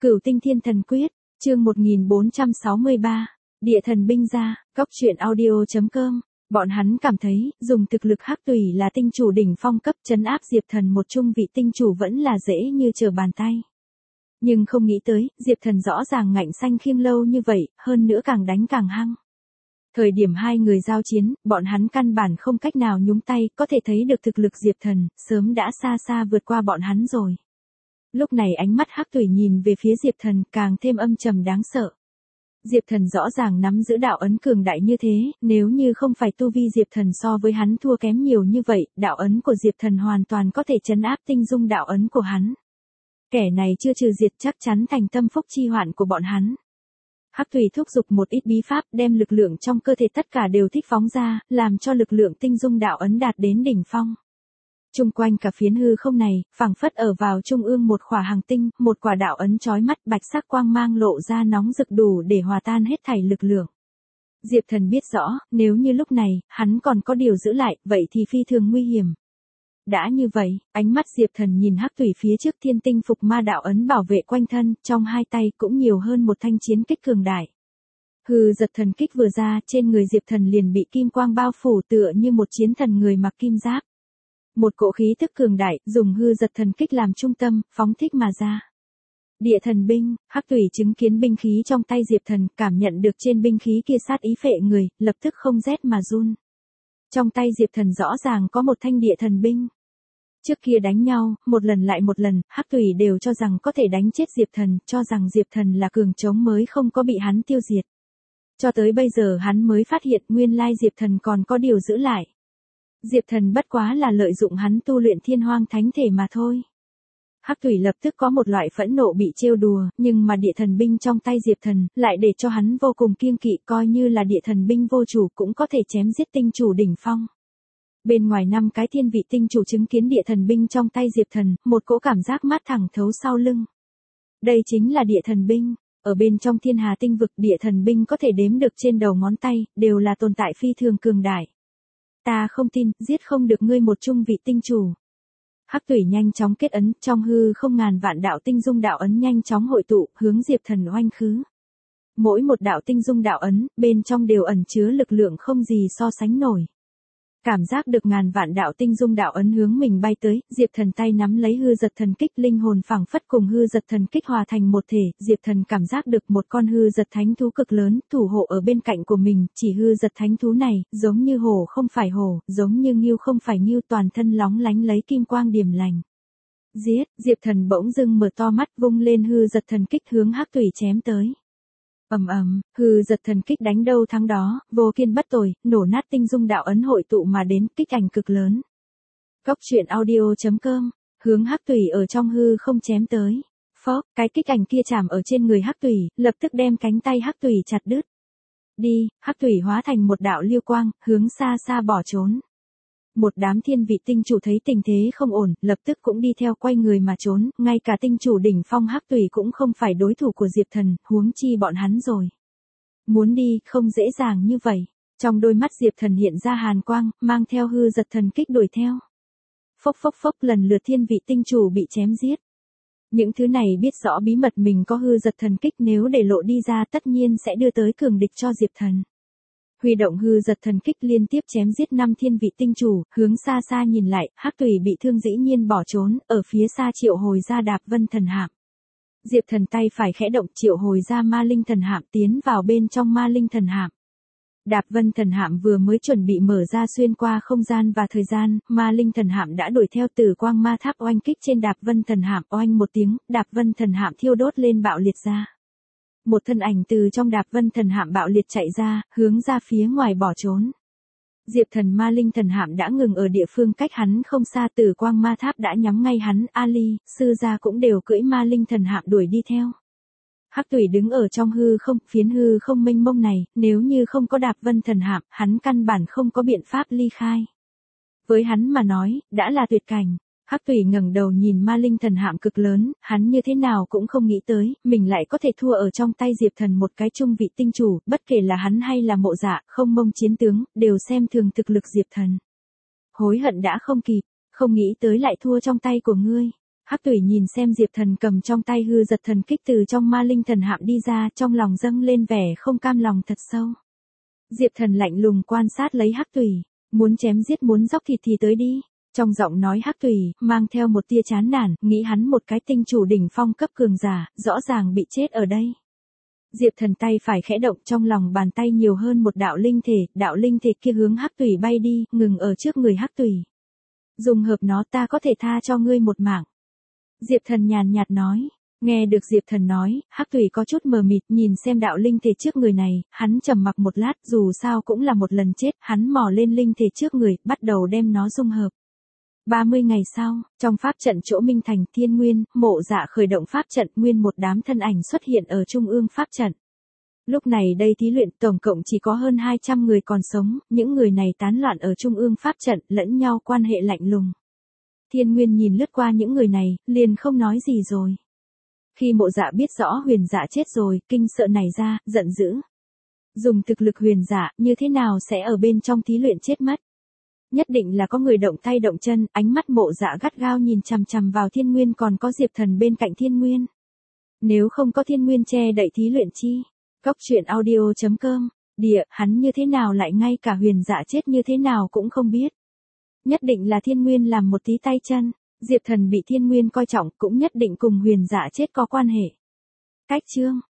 Cửu Tinh Thiên Thần Quyết, chương 1463, Địa Thần Binh ra, Cóc Truyện Audio.com. Bọn hắn cảm thấy, dùng thực lực Hắc Tùy là tinh chủ đỉnh phong cấp trấn áp Diệp Thần một trung vị tinh chủ vẫn là dễ như trở bàn tay. Nhưng không nghĩ tới, Diệp Thần rõ ràng ngạnh xanh khiêng lâu như vậy, hơn nữa càng đánh càng hăng. Thời điểm hai người giao chiến, bọn hắn căn bản không cách nào nhúng tay, có thể thấy được thực lực Diệp Thần, sớm đã xa xa vượt qua bọn hắn rồi. Lúc này ánh mắt Hắc Tùy nhìn về phía Diệp Thần càng thêm âm trầm đáng sợ. Diệp Thần rõ ràng nắm giữ đạo ấn cường đại như thế, nếu như không phải tu vi Diệp Thần so với hắn thua kém nhiều như vậy, đạo ấn của Diệp Thần hoàn toàn có thể trấn áp tinh dung đạo ấn của hắn. Kẻ này chưa trừ diệt chắc chắn thành tâm phúc chi hoạn của bọn hắn. Hắc Tùy thúc giục một ít bí pháp đem lực lượng trong cơ thể tất cả đều thích phóng ra, làm cho lực lượng tinh dung đạo ấn đạt đến đỉnh phong. Trung quanh cả phiến hư không này, phảng phất ở vào trung ương một khỏa hành tinh, một quả đạo ấn chói mắt bạch sắc quang mang lộ ra nóng rực đủ để hòa tan hết thảy lực lượng. Diệp Thần biết rõ, nếu như lúc này, hắn còn có điều giữ lại, vậy thì phi thường nguy hiểm. Đã như vậy, ánh mắt Diệp Thần nhìn Hắc Tùy phía trước thiên tinh phục ma đạo ấn bảo vệ quanh thân, trong hai tay cũng nhiều hơn một thanh chiến kích cường đại. Hư giật thần kích vừa ra, trên người Diệp Thần liền bị kim quang bao phủ tựa như một chiến thần người mặc kim giáp. Một cỗ khí tức cường đại, dùng hư giật thần kích làm trung tâm, phóng thích mà ra. Địa thần binh, Hắc Tùy chứng kiến binh khí trong tay Diệp Thần, cảm nhận được trên binh khí kia sát ý phệ người, lập tức không rét mà run. Trong tay Diệp Thần rõ ràng có một thanh địa thần binh. Trước kia đánh nhau, một lần lại một lần, Hắc Tùy đều cho rằng có thể đánh chết Diệp Thần, cho rằng Diệp Thần là cường trống mới không có bị hắn tiêu diệt. Cho tới bây giờ hắn mới phát hiện nguyên lai Diệp Thần còn có điều giữ lại. Diệp Thần bất quá là lợi dụng hắn tu luyện thiên hoang thánh thể mà thôi. Hắc Tùy lập tức có một loại phẫn nộ bị trêu đùa, nhưng mà địa thần binh trong tay Diệp Thần, lại để cho hắn vô cùng kiêng kỵ, coi như là địa thần binh vô chủ cũng có thể chém giết tinh chủ đỉnh phong. Bên ngoài 5 cái thiên vị tinh chủ chứng kiến địa thần binh trong tay Diệp Thần, một cỗ cảm giác mát thẳng thấu sau lưng. Đây chính là địa thần binh, ở bên trong thiên hà tinh vực địa thần binh có thể đếm được trên đầu ngón tay, đều là tồn tại phi thường cường đại. Ta không tin, giết không được ngươi một trung vị tinh chủ. Hắc Tùy nhanh chóng kết ấn, trong hư không ngàn vạn đạo tinh dung đạo ấn nhanh chóng hội tụ, hướng Diệp Thần oanh khứ. Mỗi một đạo tinh dung đạo ấn, bên trong đều ẩn chứa lực lượng không gì so sánh nổi. Cảm giác được ngàn vạn đạo tinh dung đạo ấn hướng mình bay tới, Diệp Thần tay nắm lấy hư giật thần kích, linh hồn phảng phất cùng hư giật thần kích hòa thành một thể, Diệp Thần cảm giác được một con hư giật thánh thú cực lớn, thủ hộ ở bên cạnh của mình, chỉ hư giật thánh thú này, giống như hổ không phải hổ, giống như ngưu không phải ngưu, toàn thân lóng lánh lấy kim quang điểm lành. Giết, Diệp Thần bỗng dưng mở to mắt vung lên hư giật thần kích hướng Hắc Tùy chém tới. Ầm ầm, hư giật thần kích đánh đâu thắng đó, vô kiên bất tồi, nổ nát tinh dung đạo ấn hội tụ mà đến, kích ảnh cực lớn. Cóc Truyện Audio.com, hướng Hắc Tùy ở trong hư không chém tới. Phốc, cái kích ảnh kia chạm ở trên người Hắc Tùy, lập tức đem cánh tay Hắc Tùy chặt đứt. Đi, Hắc Tùy hóa thành một đạo lưu quang, hướng xa xa bỏ trốn. Một đám thiên vị tinh chủ thấy tình thế không ổn, lập tức cũng đi theo quay người mà trốn, ngay cả tinh chủ đỉnh phong Hắc Tùy cũng không phải đối thủ của Diệp Thần, huống chi bọn hắn rồi. Muốn đi, không dễ dàng như vậy. Trong đôi mắt Diệp Thần hiện ra hàn quang, mang theo hư giật thần kích đuổi theo. Phốc phốc phốc, lần lượt thiên vị tinh chủ bị chém giết. Những thứ này biết rõ bí mật mình có hư giật thần kích, nếu để lộ đi ra tất nhiên sẽ đưa tới cường địch cho Diệp Thần. Huy động hư giật thần kích liên tiếp chém giết 5 thiên vị tinh chủ, hướng xa xa nhìn lại, Hắc Tùy bị thương dĩ nhiên bỏ trốn, ở phía xa triệu hồi ra Đạp Vân thần hạm. Diệp Thần tay phải khẽ động triệu hồi ra ma linh thần hạm tiến vào bên trong ma linh thần hạm. Đạp Vân thần hạm vừa mới chuẩn bị mở ra xuyên qua không gian và thời gian, ma linh thần hạm đã đuổi theo Tử Quang Ma Tháp oanh kích trên Đạp Vân thần hạm, oanh một tiếng, Đạp Vân thần hạm thiêu đốt lên bạo liệt ra. Một thân ảnh từ trong Đạp Vân thần hạm bạo liệt chạy ra, hướng ra phía ngoài bỏ trốn. Diệp Thần ma linh thần hạm đã ngừng ở địa phương cách hắn không xa, Tử Quang Ma Tháp đã nhắm ngay hắn, Ali, sư gia cũng đều cưỡi ma linh thần hạm đuổi đi theo. Hắc Tùy đứng ở trong hư không, phiến hư không mênh mông này, nếu như không có Đạp Vân thần hạm, hắn căn bản không có biện pháp ly khai. Với hắn mà nói, đã là tuyệt cảnh. Hắc Tùy ngẩng đầu nhìn ma linh thần hạm cực lớn, hắn như thế nào cũng không nghĩ tới, mình lại có thể thua ở trong tay Diệp Thần một cái trung vị tinh chủ, bất kể là hắn hay là Mộ Dạ, không mông chiến tướng, đều xem thường thực lực Diệp Thần. Hối hận đã không kịp, không nghĩ tới lại thua trong tay của ngươi. Hắc Tủy nhìn xem Diệp Thần cầm trong tay hư giật thần kích từ trong ma linh thần hạm đi ra, trong lòng dâng lên vẻ không cam lòng thật sâu. Diệp Thần lạnh lùng quan sát lấy Hắc Tủy, muốn chém giết muốn dóc thịt thì tới đi. Trong giọng nói Hắc Tủy, mang theo một tia chán nản, nghĩ hắn một cái tinh chủ đỉnh phong cấp cường giả, rõ ràng bị chết ở đây. Diệp Thần tay phải khẽ động, trong lòng bàn tay nhiều hơn một đạo linh thể kia hướng Hắc Tủy bay đi, ngừng ở trước người Hắc Tủy. Dùng hợp nó ta có thể tha cho ngươi một mạng. Diệp Thần nhàn nhạt nói. Nghe được Diệp Thần nói, Hắc Tủy có chút mờ mịt, nhìn xem đạo linh thể trước người này, hắn trầm mặc một lát, dù sao cũng là một lần chết, hắn mò lên linh thể trước người, bắt đầu đem nó dung hợp. 30 ngày sau, trong pháp trận chỗ Minh Thành Thiên Nguyên, Mộ Dạ khởi động pháp trận, nguyên một đám thân ảnh xuất hiện ở trung ương pháp trận. Lúc này đây thí luyện tổng cộng chỉ có hơn 200 người còn sống, những người này tán loạn ở trung ương pháp trận, lẫn nhau quan hệ lạnh lùng. Thiên Nguyên nhìn lướt qua những người này, liền không nói gì rồi. Khi Mộ Dạ biết rõ Huyền Dạ chết rồi, kinh sợ nảy ra, giận dữ. Dùng thực lực Huyền Dạ, như thế nào sẽ ở bên trong thí luyện chết mất? Nhất định là có người động tay động chân, ánh mắt Mộ Dạ gắt gao nhìn chằm chằm vào Thiên Nguyên, còn có Diệp Thần bên cạnh Thiên Nguyên. Nếu không có Thiên Nguyên che đậy thí luyện chi? Cốc truyện audio.com, hắn như thế nào lại ngay cả Huyền Dạ chết như thế nào cũng không biết. Nhất định là Thiên Nguyên làm một tí tay chân, Diệp Thần bị Thiên Nguyên coi trọng cũng nhất định cùng Huyền Dạ chết có quan hệ. Cách chương